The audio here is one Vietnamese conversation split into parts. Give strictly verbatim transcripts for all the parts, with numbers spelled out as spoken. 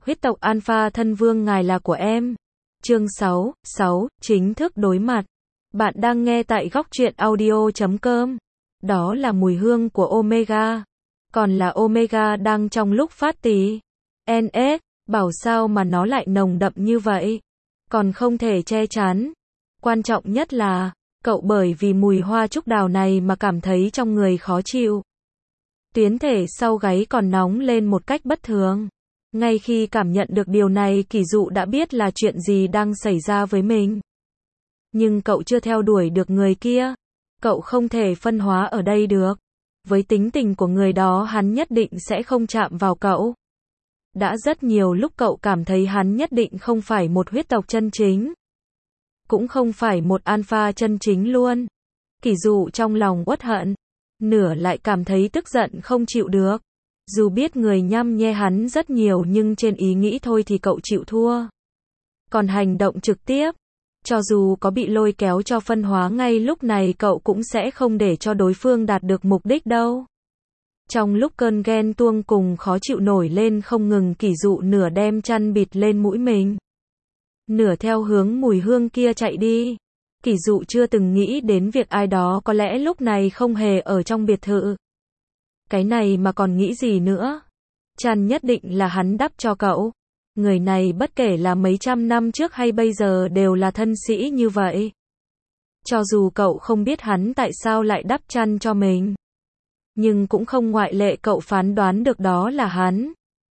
Huyết tộc Alpha thân vương ngài là của em. Chương sáu, sáu, chính thức đối mặt. Bạn đang nghe tại góc truyện audio chấm com. Đó là mùi hương của Omega. Còn là Omega đang trong lúc phát tí. en ét, bảo sao mà nó lại nồng đậm như vậy. Còn không thể che chắn. Quan trọng nhất là, cậu bởi vì mùi hoa trúc đào này mà cảm thấy trong người khó chịu. Tuyến thể sau gáy còn nóng lên một cách bất thường. Ngay khi cảm nhận được điều này, Kỷ Dụ đã biết là chuyện gì đang xảy ra với mình. Nhưng cậu chưa theo đuổi được người kia. Cậu không thể phân hóa ở đây được. Với tính tình của người đó, hắn nhất định sẽ không chạm vào cậu. Đã rất nhiều lúc cậu cảm thấy hắn nhất định không phải một huyết tộc chân chính. Cũng không phải một alpha chân chính luôn. Kỷ Dụ trong lòng uất hận. Nửa lại cảm thấy tức giận không chịu được. Dù biết người nhăm nhe hắn rất nhiều nhưng trên ý nghĩ thôi thì cậu chịu thua. Còn hành động trực tiếp, cho dù có bị lôi kéo cho phân hóa ngay lúc này cậu cũng sẽ không để cho đối phương đạt được mục đích đâu. Trong lúc cơn ghen tuông cùng khó chịu nổi lên không ngừng, Kỷ Dụ nửa đem chăn bịt lên mũi mình, nửa theo hướng mùi hương kia chạy đi. Kỷ Dụ chưa từng nghĩ đến việc ai đó có lẽ lúc này không hề ở trong biệt thự. Cái này mà còn nghĩ gì nữa. Chăn nhất định là hắn đắp cho cậu. Người này bất kể là mấy trăm năm trước hay bây giờ đều là thân sĩ như vậy. Cho dù cậu không biết hắn tại sao lại đắp chăn cho mình, nhưng cũng không ngoại lệ cậu phán đoán được đó là hắn.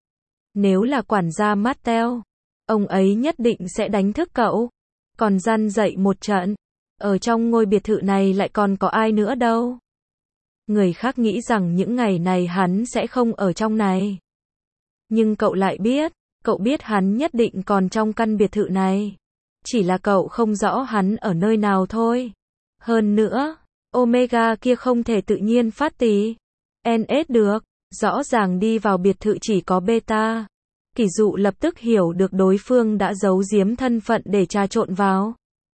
Nếu là quản gia Mattel, ông ấy nhất định sẽ đánh thức cậu, còn răn dậy một trận. Ở trong ngôi biệt thự này lại còn có ai nữa đâu. Người khác nghĩ rằng những ngày này hắn sẽ không ở trong này. Nhưng cậu lại biết, cậu biết hắn nhất định còn trong căn biệt thự này. Chỉ là cậu không rõ hắn ở nơi nào thôi. Hơn nữa, Omega kia không thể tự nhiên phát tí en ét được. Rõ ràng đi vào biệt thự chỉ có Beta. Kỷ Dụ lập tức hiểu được đối phương đã giấu giếm thân phận để trà trộn vào.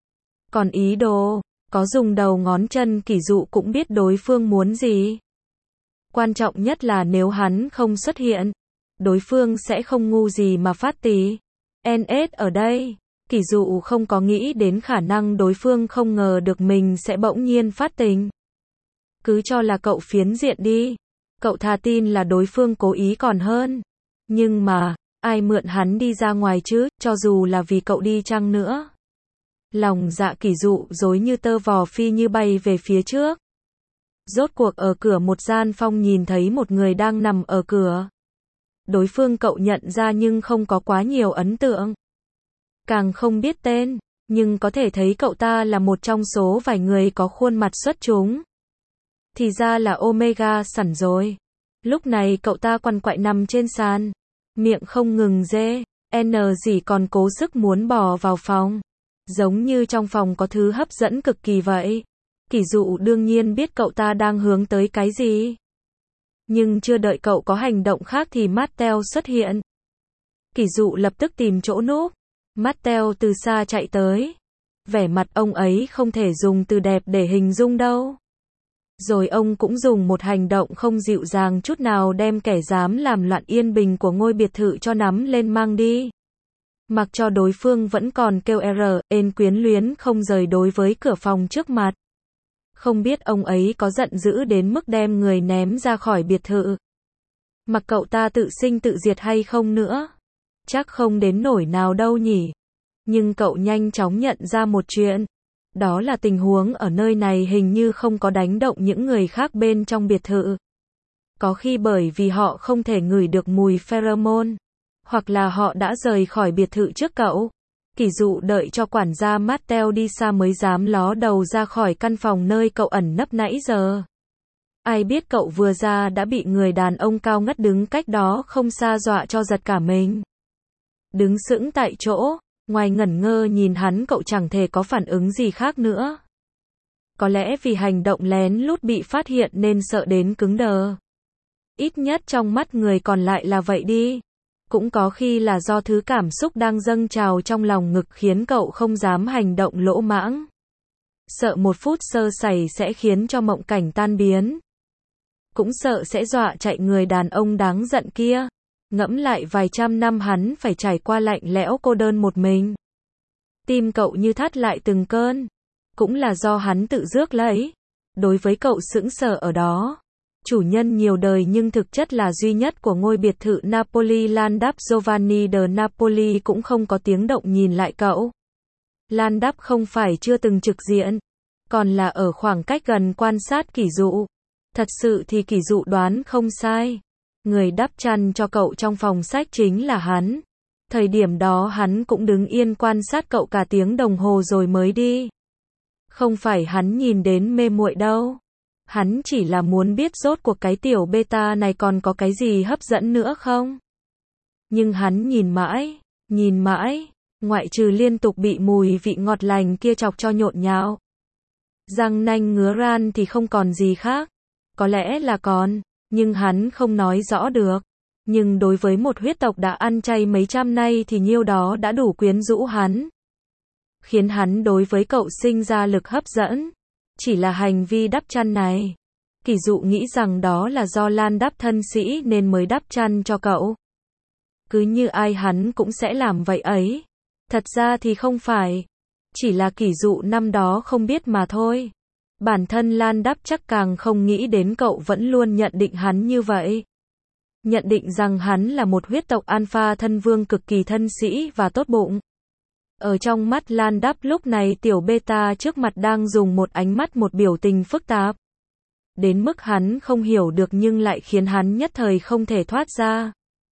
Còn ý đồ có dùng đầu ngón chân, Kỷ Dụ cũng biết đối phương muốn gì. Quan trọng nhất là nếu hắn không xuất hiện, đối phương sẽ không ngu gì mà phát tí en ét ở đây. Kỷ Dụ không có nghĩ đến khả năng đối phương không ngờ được mình sẽ bỗng nhiên phát tình. Cứ cho là cậu phiến diện đi. Cậu thà tin là đối phương cố ý còn hơn. Nhưng mà, ai mượn hắn đi ra ngoài chứ, cho dù là vì cậu đi chăng nữa. Lòng dạ Kỷ Dụ rối như tơ vò, phi như bay về phía trước. Rốt cuộc ở cửa một gian phòng nhìn thấy một người đang nằm ở cửa. Đối phương cậu nhận ra nhưng không có quá nhiều ấn tượng. Càng không biết tên, nhưng có thể thấy cậu ta là một trong số vài người có khuôn mặt xuất chúng. Thì ra là Omega sẵn rồi. Lúc này cậu ta quằn quại nằm trên sàn, miệng không ngừng rê, n gì còn cố sức muốn bò vào phòng. Giống như trong phòng có thứ hấp dẫn cực kỳ vậy. Kỷ Dụ đương nhiên biết cậu ta đang hướng tới cái gì. Nhưng chưa đợi cậu có hành động khác thì Mattel xuất hiện. Kỷ Dụ lập tức tìm chỗ núp. Mattel từ xa chạy tới. Vẻ mặt ông ấy không thể dùng từ đẹp để hình dung đâu. Rồi ông cũng dùng một hành động không dịu dàng chút nào đem kẻ dám làm loạn yên bình của ngôi biệt thự cho nắm lên mang đi. Mặc cho đối phương vẫn còn kêu r, ên quyến luyến không rời đối với cửa phòng trước mặt. Không biết ông ấy có giận dữ đến mức đem người ném ra khỏi biệt thự. Mặc cậu ta tự sinh tự diệt hay không nữa. Chắc không đến nổi nào đâu nhỉ. Nhưng cậu nhanh chóng nhận ra một chuyện. Đó là tình huống ở nơi này hình như không có đánh động những người khác bên trong biệt thự. Có khi bởi vì họ không thể ngửi được mùi pheromone. Hoặc là họ đã rời khỏi biệt thự trước cậu. Kỷ Dụ đợi cho quản gia Mattel đi xa mới dám ló đầu ra khỏi căn phòng nơi cậu ẩn nấp nãy giờ. Ai biết cậu vừa ra đã bị người đàn ông cao ngất đứng cách đó không xa dọa cho giật cả mình. Đứng sững tại chỗ, ngoài ngẩn ngơ nhìn hắn, cậu chẳng thể có phản ứng gì khác nữa. Có lẽ vì hành động lén lút bị phát hiện nên sợ đến cứng đờ. Ít nhất trong mắt người còn lại là vậy đi. Cũng có khi là do thứ cảm xúc đang dâng trào trong lòng ngực khiến cậu không dám hành động lỗ mãng. Sợ một phút sơ sẩy sẽ khiến cho mộng cảnh tan biến. Cũng sợ sẽ dọa chạy người đàn ông đáng giận kia. Ngẫm lại vài trăm năm hắn phải trải qua lạnh lẽo cô đơn một mình. Tim cậu như thắt lại từng cơn. Cũng là do hắn tự rước lấy. Đối với cậu sững sờ ở đó. Chủ nhân nhiều đời nhưng thực chất là duy nhất của ngôi biệt thự Napoli Landap Giovanni de Napoli cũng không có tiếng động nhìn lại cậu. Landap không phải chưa từng trực diện, còn là ở khoảng cách gần quan sát Kỷ Dụ. Thật sự thì Kỷ Dụ đoán không sai. Người đắp chăn cho cậu trong phòng sách chính là hắn. Thời điểm đó hắn cũng đứng yên quan sát cậu cả tiếng đồng hồ rồi mới đi. Không phải hắn nhìn đến mê muội đâu. Hắn chỉ là muốn biết rốt cuộc cái tiểu beta này còn có cái gì hấp dẫn nữa không. Nhưng hắn nhìn mãi, nhìn mãi, ngoại trừ liên tục bị mùi vị ngọt lành kia chọc cho nhộn nhạo. Răng nanh ngứa ran thì không còn gì khác. Có lẽ là còn, nhưng hắn không nói rõ được. Nhưng đối với một huyết tộc đã ăn chay mấy trăm nay thì nhiêu đó đã đủ quyến rũ hắn. Khiến hắn đối với cậu sinh ra lực hấp dẫn. Chỉ là hành vi đắp chăn này. Kỷ Dụ nghĩ rằng đó là do Lan đắp thân sĩ nên mới đắp chăn cho cậu. Cứ như ai hắn cũng sẽ làm vậy ấy. Thật ra thì không phải. Chỉ là Kỷ Dụ năm đó không biết mà thôi. Bản thân Lan đắp chắc càng không nghĩ đến cậu vẫn luôn nhận định hắn như vậy. Nhận định rằng hắn là một huyết tộc alpha thân vương cực kỳ thân sĩ và tốt bụng. Ở trong mắt Lan đắp lúc này tiểu beta trước mặt đang dùng một ánh mắt một biểu tình phức tạp. Đến mức hắn không hiểu được nhưng lại khiến hắn nhất thời không thể thoát ra.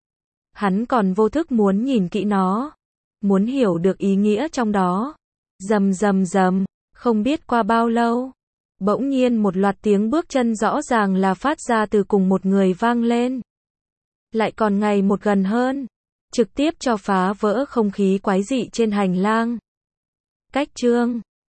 Hắn còn vô thức muốn nhìn kỹ nó. Muốn hiểu được ý nghĩa trong đó. Rầm rầm rầm, không biết qua bao lâu. Bỗng nhiên một loạt tiếng bước chân rõ ràng là phát ra từ cùng một người vang lên. Lại còn ngày một gần hơn. Trực tiếp cho phá vỡ không khí quái dị trên hành lang. Cách chương